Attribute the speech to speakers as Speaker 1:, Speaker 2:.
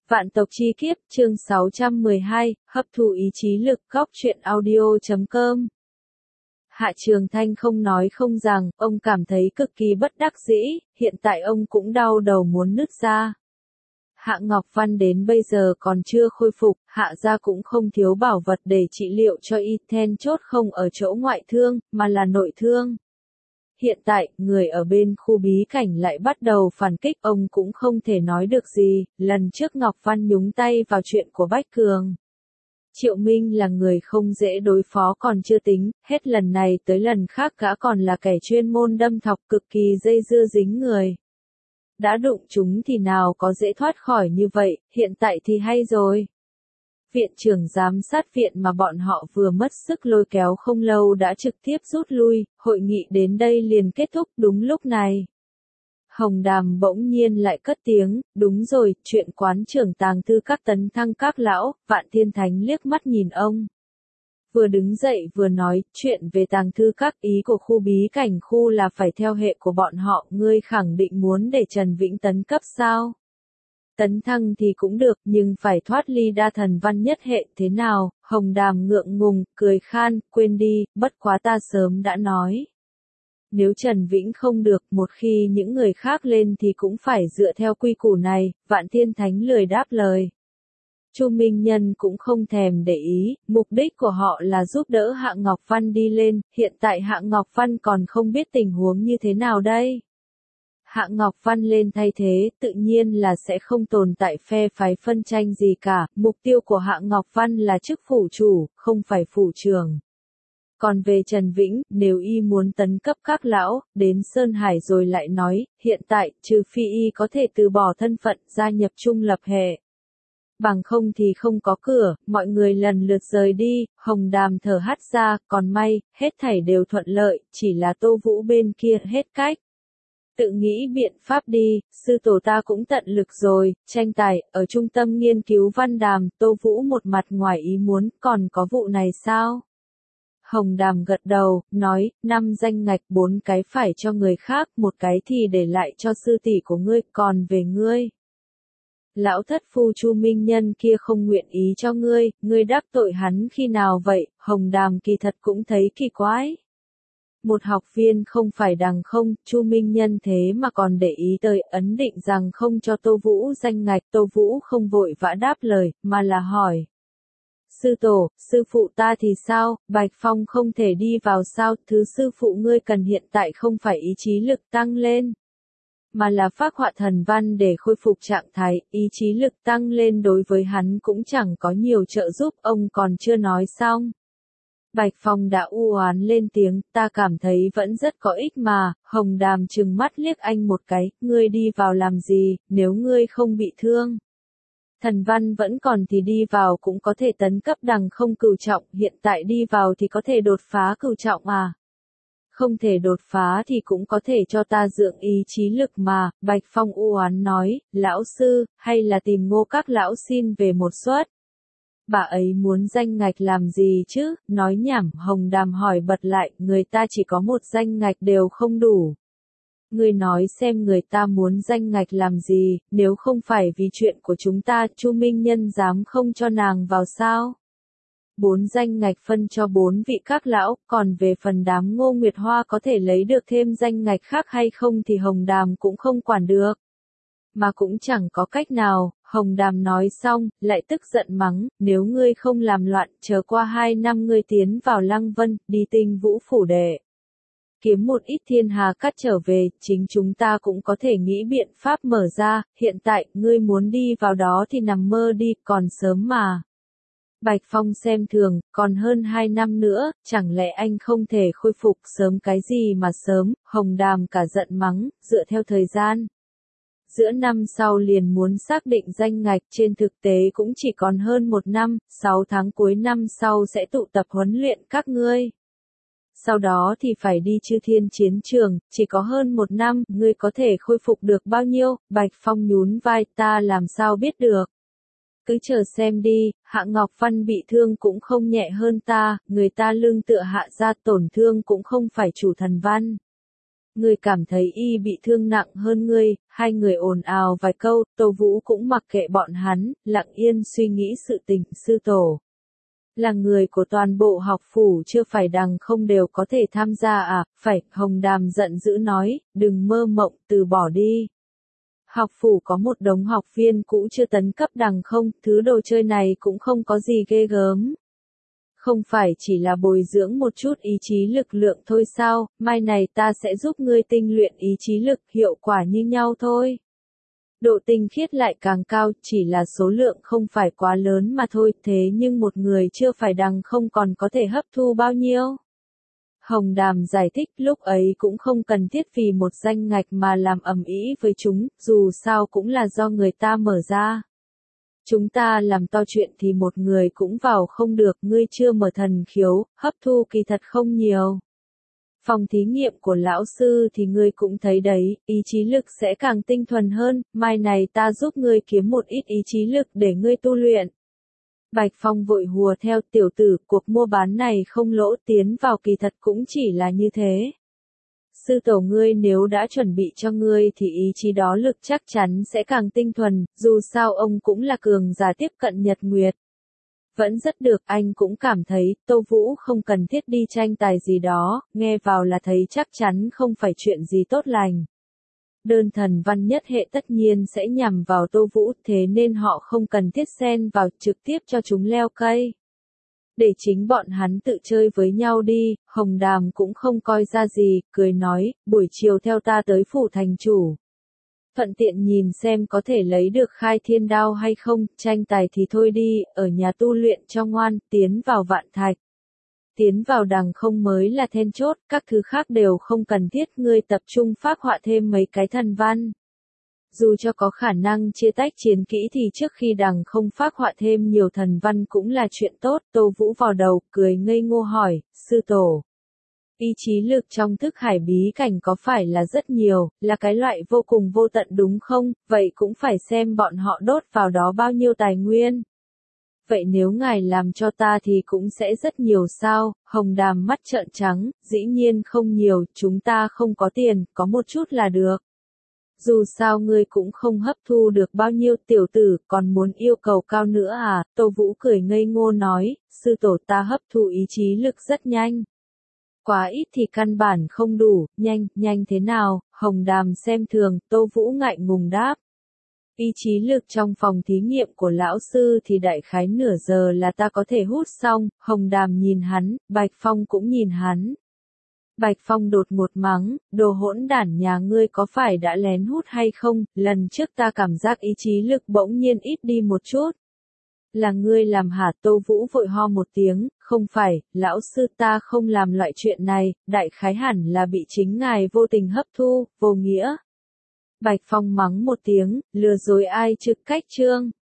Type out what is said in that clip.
Speaker 1: Vạn tộc chi kiếp, chương 612, hấp thụ ý chí lực, góc truyện audio.com. Hạ Trường Thanh không nói không rằng, ông cảm thấy cực kỳ bất đắc dĩ, hiện tại ông cũng đau đầu muốn nứt ra. Hạ Ngọc Văn đến bây giờ còn chưa khôi phục, Hạ gia cũng không thiếu bảo vật để trị liệu cho y, then chốt không ở chỗ ngoại thương, mà là nội thương. Hiện tại, người ở bên khu bí cảnh lại bắt đầu phản kích, ông cũng không thể nói được gì, lần trước Ngọc Văn nhúng tay vào chuyện của Bách Cường. Triệu Minh là người không dễ đối phó còn chưa tính, hết lần này tới lần khác gã còn là kẻ chuyên môn đâm thọc cực kỳ dây dưa dính người. Đã đụng chúng thì nào có dễ thoát khỏi như vậy, hiện tại thì hay rồi. Viện trưởng giám sát viện mà bọn họ vừa mất sức lôi kéo không lâu đã trực tiếp rút lui, hội nghị đến đây liền kết thúc đúng lúc này. Hồng Đàm bỗng nhiên lại cất tiếng, đúng rồi, chuyện quán trưởng tàng thư các tấn thăng các lão, Vạn Thiên Thánh liếc mắt nhìn ông. Vừa đứng dậy vừa nói, chuyện về tàng thư các ý của khu bí cảnh khu là phải theo hệ của bọn họ, ngươi khẳng định muốn để Trần Vĩnh tấn cấp sao? Tấn thăng thì cũng được, nhưng phải thoát ly đa thần văn nhất hệ thế nào, Hồng Đàm ngượng ngùng, cười khan, quên đi, bất quá ta sớm đã nói. Nếu Trần Vĩnh không được, một khi những người khác lên thì cũng phải dựa theo quy củ này, Vạn Thiên Thánh lười đáp lời. Chu Minh Nhân cũng không thèm để ý, mục đích của họ là giúp đỡ Hạ Ngọc Văn đi lên, hiện tại Hạ Ngọc Văn còn không biết tình huống như thế nào đây. Hạ Ngọc Văn lên thay thế, tự nhiên là sẽ không tồn tại phe phái phân tranh gì cả, mục tiêu của Hạ Ngọc Văn là chức phủ chủ, không phải phủ trưởng. Còn về Trần Vĩnh, nếu y muốn tấn cấp các lão, đến Sơn Hải rồi lại nói, hiện tại, trừ phi y có thể từ bỏ thân phận, gia nhập trung lập hệ. Bằng không thì không có cửa, mọi người lần lượt rời đi, Hồng Đàm thở hắt ra, còn may, hết thảy đều thuận lợi, chỉ là Tô Vũ bên kia hết cách. Tự nghĩ biện pháp đi, sư tổ ta cũng tận lực rồi, tranh tài, ở trung tâm nghiên cứu văn đàm, Tô Vũ một mặt ngoài ý muốn, còn có vụ này sao? Hồng Đàm gật đầu, nói, 5 danh ngạch 4 cái phải cho người khác, một cái thì để lại cho sư tỷ của ngươi, còn về ngươi. Lão thất phu Chu Minh Nhân kia không nguyện ý cho ngươi đắc tội hắn khi nào vậy, Hồng Đàm kỳ thật cũng thấy kỳ quái. Một học viên không phải đằng không, Chu Minh Nhân thế mà còn để ý tới, ấn định rằng không cho Tô Vũ danh ngạch, Tô Vũ không vội vã đáp lời, mà là hỏi. Sư tổ, sư phụ ta thì sao, Bạch Phong không thể đi vào sao, thứ sư phụ ngươi cần hiện tại không phải ý chí lực tăng lên, mà là phác họa thần văn để khôi phục trạng thái, ý chí lực tăng lên đối với hắn cũng chẳng có nhiều trợ giúp, ông còn chưa nói xong. Bạch Phong đã u oán lên tiếng, ta cảm thấy vẫn rất có ích mà, Hồng Đàm trừng mắt liếc anh một cái, ngươi đi vào làm gì, nếu ngươi không bị thương. Thần văn vẫn còn thì đi vào cũng có thể tấn cấp đằng không cửu trọng, hiện tại đi vào thì có thể đột phá cửu trọng à. Không thể đột phá thì cũng có thể cho ta dưỡng ý chí lực mà, Bạch Phong u oán nói, lão sư, hay là tìm Ngô các lão xin về một suất. Bà ấy muốn danh ngạch làm gì chứ, nói nhảm, Hồng Đàm hỏi bật lại, người ta chỉ có một danh ngạch đều không đủ. Ngươi nói xem người ta muốn danh ngạch làm gì, nếu không phải vì chuyện của chúng ta, Chu Minh Nhân dám không cho nàng vào sao? 4 danh ngạch phân cho 4 vị các lão, còn về phần đám Ngô Nguyệt Hoa có thể lấy được thêm danh ngạch khác hay không thì Hồng Đàm cũng không quản được. Mà cũng chẳng có cách nào, Hồng Đàm nói xong, lại tức giận mắng, nếu ngươi không làm loạn, chờ qua 2 năm ngươi tiến vào Lăng Vân, đi Tinh Vũ phủ đệ. Kiếm một ít thiên hà cát trở về, chính chúng ta cũng có thể nghĩ biện pháp mở ra, hiện tại, ngươi muốn đi vào đó thì nằm mơ đi, còn sớm mà. Bạch Phong xem thường, còn hơn 2 năm nữa, chẳng lẽ anh không thể khôi phục sớm cái gì mà sớm, Hồng Đàm cả giận mắng, dựa theo thời gian. Giữa năm sau liền muốn xác định danh ngạch, trên thực tế cũng chỉ còn hơn 1 năm, 6 tháng cuối năm sau sẽ tụ tập huấn luyện các ngươi. Sau đó thì phải đi Chư Thiên chiến trường, chỉ có hơn 1 năm, ngươi có thể khôi phục được bao nhiêu, Bạch Phong nhún vai, ta làm sao biết được. Cứ chờ xem đi, Hạ Ngọc Văn bị thương cũng không nhẹ hơn ta, người ta lương tựa Hạ gia tổn thương cũng không phải chủ thần văn. Ngươi cảm thấy y bị thương nặng hơn ngươi, hai người ồn ào vài câu, Tô Vũ cũng mặc kệ bọn hắn, lặng yên suy nghĩ sự tình, sư tổ. Là người của toàn bộ học phủ chưa phải đằng không đều có thể tham gia à, phải, Hồng Đàm giận dữ nói, đừng mơ mộng, từ bỏ đi. Học phủ có một đống học viên cũ chưa tấn cấp đằng không, thứ đồ chơi này cũng không có gì ghê gớm. Không phải chỉ là bồi dưỡng một chút ý chí lực lượng thôi sao, mai này ta sẽ giúp ngươi tinh luyện ý chí lực, hiệu quả như nhau thôi. Độ tinh khiết lại càng cao, chỉ là số lượng không phải quá lớn mà thôi, thế nhưng một người chưa phải đằng không còn có thể hấp thu bao nhiêu. Hồng Đàm giải thích lúc ấy cũng không cần thiết vì một danh ngạch mà làm ầm ĩ với chúng, dù sao cũng là do người ta mở ra. Chúng ta làm to chuyện thì một người cũng vào không được, ngươi chưa mở thần khiếu, hấp thu kỳ thật không nhiều. Phòng thí nghiệm của lão sư thì ngươi cũng thấy đấy, ý chí lực sẽ càng tinh thuần hơn, mai này ta giúp ngươi kiếm một ít ý chí lực để ngươi tu luyện. Bạch Phong vội hùa theo, tiểu tử, cuộc mua bán này không lỗ, tiến vào kỳ thật cũng chỉ là như thế. Sư tổ ngươi nếu đã chuẩn bị cho ngươi thì ý chí đó lực chắc chắn sẽ càng tinh thuần, dù sao ông cũng là cường giả tiếp cận Nhật Nguyệt. Vẫn rất được, anh cũng cảm thấy, Tô Vũ không cần thiết đi tranh tài gì đó, nghe vào là thấy chắc chắn không phải chuyện gì tốt lành. Đơn thần văn nhất hệ tất nhiên sẽ nhằm vào Tô Vũ, thế nên họ không cần thiết xen vào, trực tiếp cho chúng leo cây. Để chính bọn hắn tự chơi với nhau đi, Hồng Đàm cũng không coi ra gì, cười nói, buổi chiều theo ta tới phủ thành chủ. Thuận tiện nhìn xem có thể lấy được khai thiên đao hay không, tranh tài thì thôi đi, ở nhà tu luyện cho ngoan, tiến vào vạn thạch. Tiến vào đằng không mới là then chốt, các thứ khác đều không cần thiết, ngươi tập trung phác họa thêm mấy cái thần văn. Dù cho có khả năng chia tách chiến kỹ thì trước khi đằng không phác họa thêm nhiều thần văn cũng là chuyện tốt, Tô Vũ vào đầu, cười ngây ngô hỏi, sư tổ. Ý chí lực trong thức hải bí cảnh có phải là rất nhiều, là cái loại vô cùng vô tận đúng không, vậy cũng phải xem bọn họ đốt vào đó bao nhiêu tài nguyên. Vậy nếu ngài làm cho ta thì cũng sẽ rất nhiều sao, Hồng Đàm mắt trợn trắng, dĩ nhiên không nhiều, chúng ta không có tiền, có một chút là được. Dù sao ngươi cũng không hấp thu được bao nhiêu, tiểu tử, còn muốn yêu cầu cao nữa à, Tô Vũ cười ngây ngô nói, sư tổ ta hấp thu ý chí lực rất nhanh. Quá ít thì căn bản không đủ, nhanh thế nào, Hồng Đàm xem thường, Tô Vũ ngại ngùng đáp. Ý chí lực trong phòng thí nghiệm của lão sư thì đại khái nửa giờ là ta có thể hút xong, Hồng Đàm nhìn hắn, Bạch Phong cũng nhìn hắn. Bạch Phong đột ngột mắng, đồ hỗn đản nhà ngươi có phải đã lén hút hay không, lần trước ta cảm giác ý chí lực bỗng nhiên ít đi một chút. Là ngươi làm hả? Tô Vũ vội ho một tiếng, không phải, lão sư ta không làm loại chuyện này, đại khái hẳn là bị chính ngài vô tình hấp thu, vô nghĩa. Bạch Phong mắng một tiếng, lừa dối ai trực cách chương.